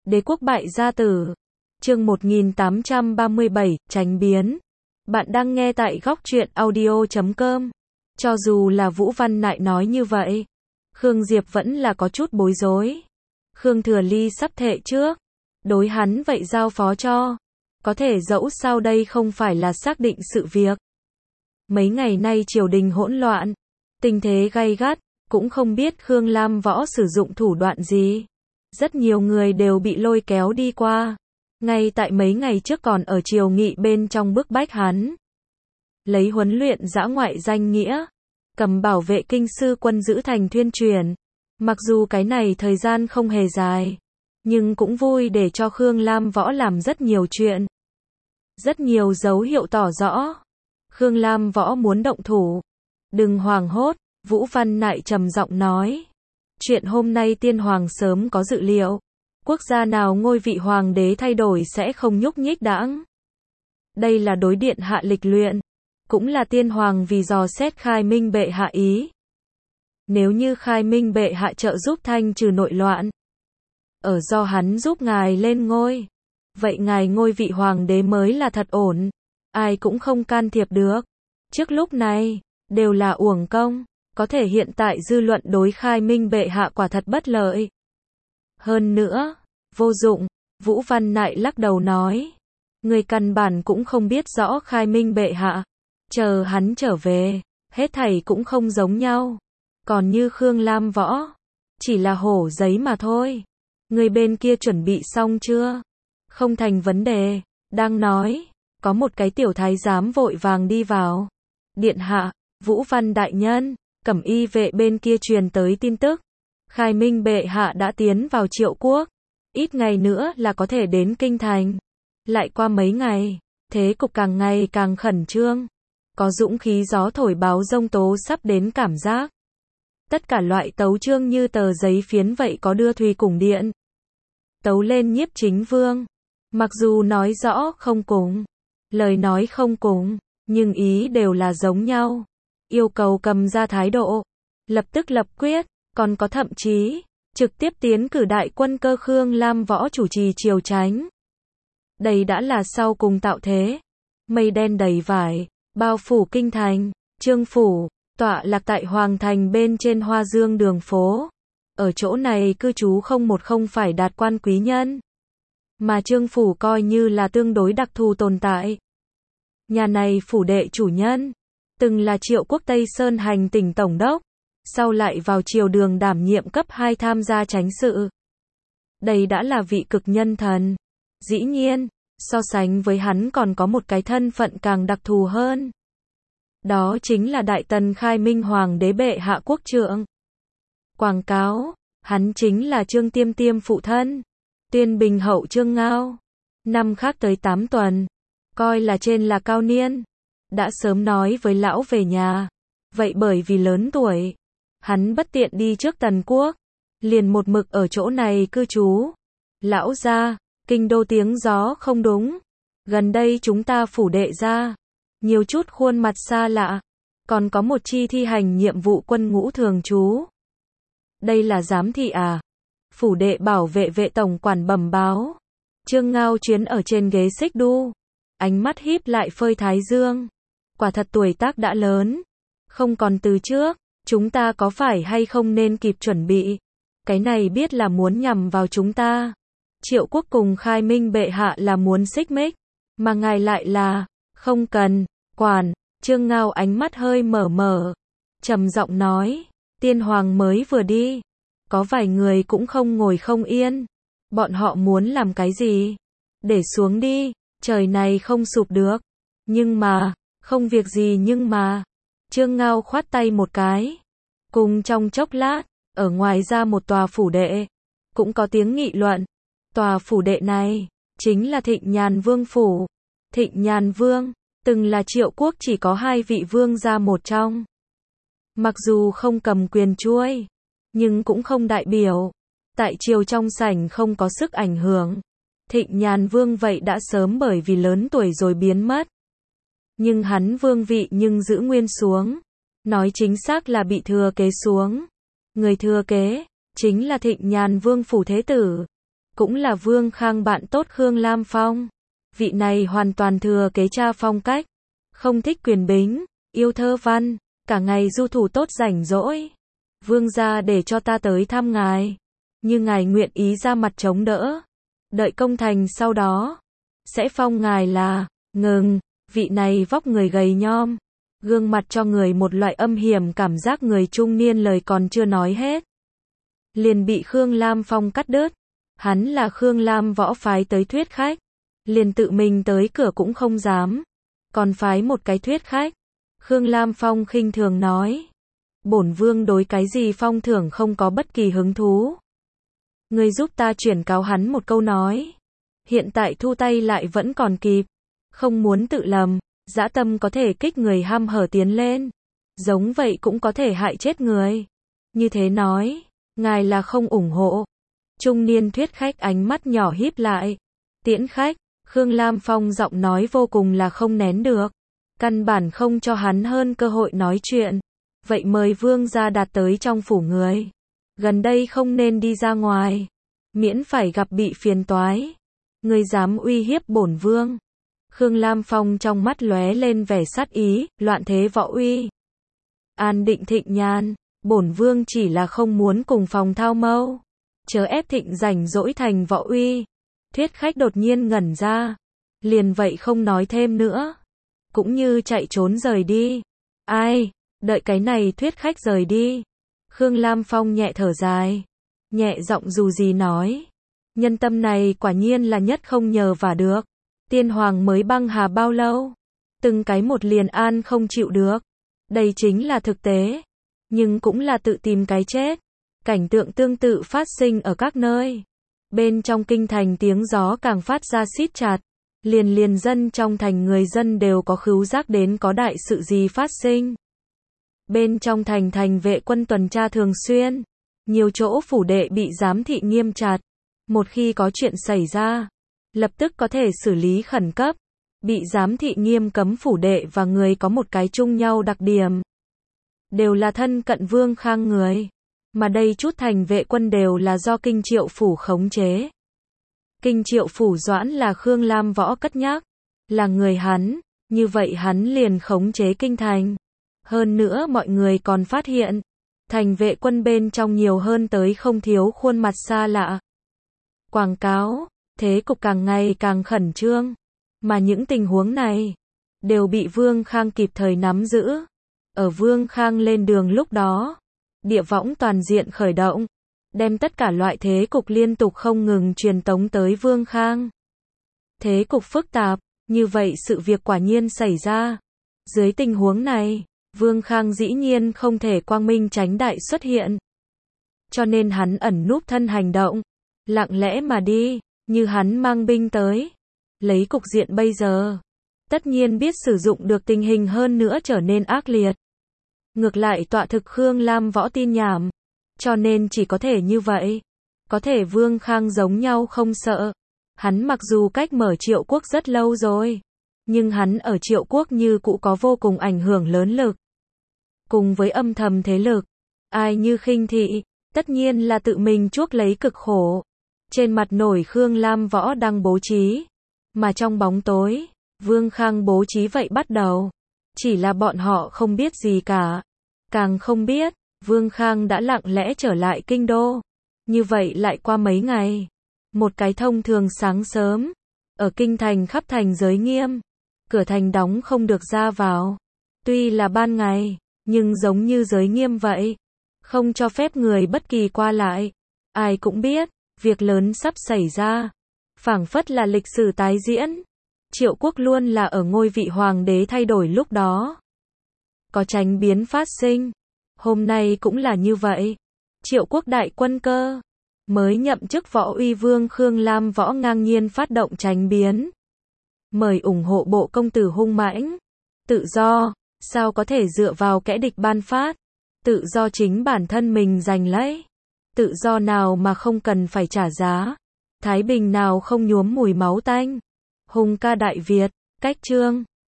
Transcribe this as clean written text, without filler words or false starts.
Đế quốc bại gia tử. Chương 1837, tránh biến. Bạn đang nghe tại góc truyện audio.com. Cho dù là Vũ Văn Nại nói như vậy, Khương Diệp vẫn là có chút bối rối. Khương Thừa Ly sắp thệ trước, đối hắn vậy giao phó cho. Có thể dẫu sao đây không phải là xác định sự việc. Mấy ngày nay triều đình hỗn loạn, tình thế gay gắt, cũng không biết Khương Lam Võ sử dụng thủ đoạn gì. Rất nhiều người đều bị lôi kéo đi qua. Ngay tại mấy ngày trước còn ở triều nghị bên trong bức bách hắn. Lấy huấn luyện dã ngoại danh nghĩa, cầm bảo vệ kinh sư quân giữ thành thuyên truyền. Mặc dù cái này thời gian không hề dài, nhưng cũng vui để cho Khương Lam Võ làm rất nhiều chuyện. Rất nhiều dấu hiệu tỏ rõ. Khương Lam Võ muốn động thủ. Đừng hoảng hốt, Vũ Văn Nại trầm giọng nói. Chuyện hôm nay tiên hoàng sớm có dự liệu. Quốc gia nào ngôi vị hoàng đế thay đổi sẽ không nhúc nhích đãng. Đây là đối điện hạ lịch luyện. Cũng là tiên hoàng vì dò xét Khai Minh bệ hạ ý. Nếu như Khai Minh bệ hạ trợ giúp thanh trừ nội loạn, ở do hắn giúp ngài lên ngôi, vậy ngài ngôi vị hoàng đế mới là thật ổn. Ai cũng không can thiệp được. Trước lúc này, đều là uổng công. Có thể hiện tại dư luận đối Khai Minh bệ hạ quả thật bất lợi. Hơn nữa, vô dụng, Vũ Văn Nại lắc đầu nói. Người căn bản cũng không biết rõ Khai Minh bệ hạ. Chờ hắn trở về, hết thảy cũng không giống nhau. Còn như Khương Lam Võ, chỉ là hổ giấy mà thôi. Người bên kia chuẩn bị xong chưa? Không thành vấn đề. Đang nói, có một cái tiểu thái giám vội vàng đi vào. Điện hạ, Vũ Văn đại nhân, Cẩm y vệ bên kia truyền tới tin tức. Khai Minh bệ hạ đã tiến vào Triệu quốc. Ít ngày nữa là có thể đến kinh thành. Lại qua mấy ngày, thế cục càng ngày càng khẩn trương. Có dũng khí gió thổi báo giông tố sắp đến cảm giác. Tất cả loại tấu chương như tờ giấy phiến vậy có đưa thùy cùng điện. Tấu lên Nhiếp Chính Vương. Mặc dù nói rõ không cùng, lời nói không cùng, nhưng ý đều là giống nhau. Yêu cầu cầm ra thái độ, lập tức lập quyết, còn có thậm chí, trực tiếp tiến cử đại quân cơ Khương Lam Võ chủ trì triều chánh. Đây đã là sau cùng tạo thế. Mây đen đầy vải, bao phủ kinh thành, Trương phủ, tọa lạc tại Hoàng thành bên trên Hoa Dương đường phố. Ở chỗ này cư trú không phải đạt quan quý nhân, mà Trương phủ coi như là tương đối đặc thù tồn tại. Nhà này phủ đệ chủ nhân, từng là Triệu quốc Tây Sơn hành tỉnh tổng đốc, sau lại vào triều đường đảm nhiệm cấp 2 tham gia chánh sự. Đây đã là vị cực nhân thần. Dĩ nhiên, so sánh với hắn còn có một cái thân phận càng đặc thù hơn. Đó chính là Đại Tần Khai Minh Hoàng đế bệ hạ quốc trượng. Quảng cáo, hắn chính là Trương Tiêm Tiêm phụ thân, Tuyên Bình hậu Trương Ngao. Năm khác tới 8 tuần, coi là trên là cao niên. Đã sớm nói với lão về nhà. Vậy bởi vì lớn tuổi, hắn bất tiện đi trước Tần quốc, liền một mực ở chỗ này cư trú. Lão gia, kinh đô tiếng gió không đúng. Gần đây chúng ta phủ đệ ra nhiều chút khuôn mặt xa lạ. Còn có một chi thi hành nhiệm vụ quân ngũ thường trú. Đây là giám thị à? Phủ đệ bảo vệ vệ tổng quản bẩm báo. Trương Ngao chuyến ở trên ghế xích đu, ánh mắt híp lại phơi thái dương. Quả thật tuổi tác đã lớn, không còn từ trước. Chúng ta có phải hay không nên kịp chuẩn bị? Cái này biết là muốn nhằm vào chúng ta. Triệu quốc cùng Khai Minh bệ hạ là muốn xích mích, mà ngài lại là không cần quản. Trương Ngao ánh mắt hơi mở, trầm giọng nói, tiên hoàng mới vừa đi, có vài người cũng không ngồi không yên. Bọn họ muốn làm cái gì? Để xuống đi, trời này không sụp được. Nhưng mà, không việc gì nhưng mà. Trương Ngao khoát tay một cái. Cùng trong chốc lát, ở ngoài ra một tòa phủ đệ, cũng có tiếng nghị luận. Tòa phủ đệ này, chính là Thịnh Nhàn Vương phủ. Thịnh Nhàn Vương, từng là Triệu quốc chỉ có 2 vị vương gia một trong. Mặc dù không cầm quyền chuôi, nhưng cũng không đại biểu. Tại triều trong sảnh không có sức ảnh hưởng. Thịnh Nhàn Vương vậy đã sớm bởi vì lớn tuổi rồi biến mất. Nhưng hắn vương vị nhưng giữ nguyên xuống. Nói chính xác là bị thừa kế xuống. Người thừa kế, chính là Thịnh Nhàn Vương phủ thế tử. cũng là Vương Khang bạn tốt Khương Lam Phong. Vị này hoàn toàn thừa kế cha phong cách, không thích quyền bính, yêu thơ văn, cả ngày du thủ tốt rảnh rỗi. Vương gia để cho ta tới thăm ngài, như ngài nguyện ý ra mặt chống đỡ, đợi công thành sau đó sẽ phong ngài là. Ngừng, vị này vóc người gầy nhom, gương mặt cho người một loại âm hiểm cảm giác. Người trung niên lời còn chưa nói hết, liền bị Khương Lam Phong cắt đứt. Hắn là Khương Lam Võ phái tới thuyết khách, liền tự mình tới cửa cũng không dám, còn phái một cái thuyết khách. Khương Lam Phong khinh thường nói, bổn vương đối cái gì phong thưởng không có bất kỳ hứng thú. Ngươi giúp ta chuyển cáo hắn một câu nói, hiện tại thu tay lại vẫn còn kịp, không muốn tự lầm. Dã tâm có thể kích người ham hở tiến lên, giống vậy cũng có thể hại chết người. Như thế nói, ngài là không ủng hộ. Trung niên thuyết khách ánh mắt nhỏ híp lại. Tiễn khách, Khương Lam Phong giọng nói vô cùng là không nén được, căn bản không cho hắn hơn cơ hội nói chuyện. Vậy mời vương gia đạt tới trong phủ người, gần đây không nên đi ra ngoài, miễn phải gặp bị phiền toái. Ngươi dám uy hiếp bổn vương? Khương Lam Phong trong mắt lóe lên vẻ sát ý, loạn thế võ uy. An định Thịnh Nhan, bổn vương chỉ là không muốn cùng phòng thao mâu, chớ ép Thịnh rảnh rỗi thành võ uy. Thuyết khách đột nhiên ngẩn ra, liền vậy không nói thêm nữa, cũng như chạy trốn rời đi. Ai, đợi cái này thuyết khách rời đi, Khương Lam Phong nhẹ thở dài, nhẹ giọng dù gì nói, nhân tâm này quả nhiên là nhất không nhờ vả được. Tiên hoàng mới băng hà bao lâu, từng cái một liền an không chịu được. Đây chính là thực tế, nhưng cũng là tự tìm cái chết. Cảnh tượng tương tự phát sinh ở các nơi. Bên trong kinh thành tiếng gió càng phát ra xít chặt, liền dân trong thành người dân đều có khứu giác đến có đại sự gì phát sinh. Bên trong thành vệ quân tuần tra thường xuyên, nhiều chỗ phủ đệ bị giám thị nghiêm chặt, một khi có chuyện xảy ra, lập tức có thể xử lý khẩn cấp. Bị giám thị nghiêm cấm phủ đệ và người có một cái chung nhau đặc điểm, đều là thân cận Vương Khang người, mà đây chút thành vệ quân đều là do Kinh Triệu phủ khống chế. Kinh Triệu phủ Doãn là Khương Lam Võ cất nhắc, là người hắn, như vậy hắn liền khống chế kinh thành. Hơn nữa mọi người còn phát hiện, thành vệ quân bên trong nhiều hơn tới không thiếu khuôn mặt xa lạ. Quảng cáo, thế cục càng ngày càng khẩn trương, mà những tình huống này đều bị Vương Khang kịp thời nắm giữ. Ở Vương Khang lên đường lúc đó, địa võng toàn diện khởi động, đem tất cả loại thế cục liên tục không ngừng truyền tống tới Vương Khang. Thế cục phức tạp, như vậy sự việc quả nhiên xảy ra. Dưới tình huống này, Vương Khang dĩ nhiên không thể quang minh chánh đại xuất hiện. Cho nên hắn ẩn núp thân hành động, lặng lẽ mà đi, như hắn mang binh tới. Lấy cục diện bây giờ, tất nhiên biết sử dụng được tình hình hơn nữa trở nên ác liệt. Ngược lại tọa thực Khương Lam Võ tin nhảm, cho nên chỉ có thể như vậy. Có thể Vương Khang giống nhau không sợ. Hắn mặc dù cách mở Triệu quốc rất lâu rồi, nhưng hắn ở Triệu quốc như cũ có vô cùng ảnh hưởng lớn lực. Cùng với âm thầm thế lực, ai như khinh thị, tất nhiên là tự mình chuốc lấy cực khổ. Trên mặt nổi Khương Lam Võ đang bố trí, mà trong bóng tối, Vương Khang bố trí vậy bắt đầu. Chỉ là bọn họ không biết gì cả. Càng không biết, Vương Khang đã lặng lẽ trở lại kinh đô. Như vậy lại qua mấy ngày. Một cái thông thường sáng sớm, ở kinh thành khắp thành giới nghiêm. Cửa thành đóng không được ra vào. Tuy là ban ngày, nhưng giống như giới nghiêm vậy. Không cho phép người bất kỳ qua lại. Ai cũng biết, việc lớn sắp xảy ra. Phảng phất là lịch sử tái diễn. Triệu quốc luôn là ở ngôi vị hoàng đế thay đổi lúc đó. Có chánh biến phát sinh. Hôm nay cũng là như vậy. Triệu quốc đại quân cơ mới nhậm chức Võ Uy Vương Khương Lam Võ ngang nhiên phát động chánh biến. Mời ủng hộ bộ công tử hung mãnh. Tự do, sao có thể dựa vào kẻ địch ban phát. Tự do chính bản thân mình giành lấy. Tự do nào mà không cần phải trả giá. Thái bình nào không nhuốm mùi máu tanh. Hùng ca Đại Việt, cách chương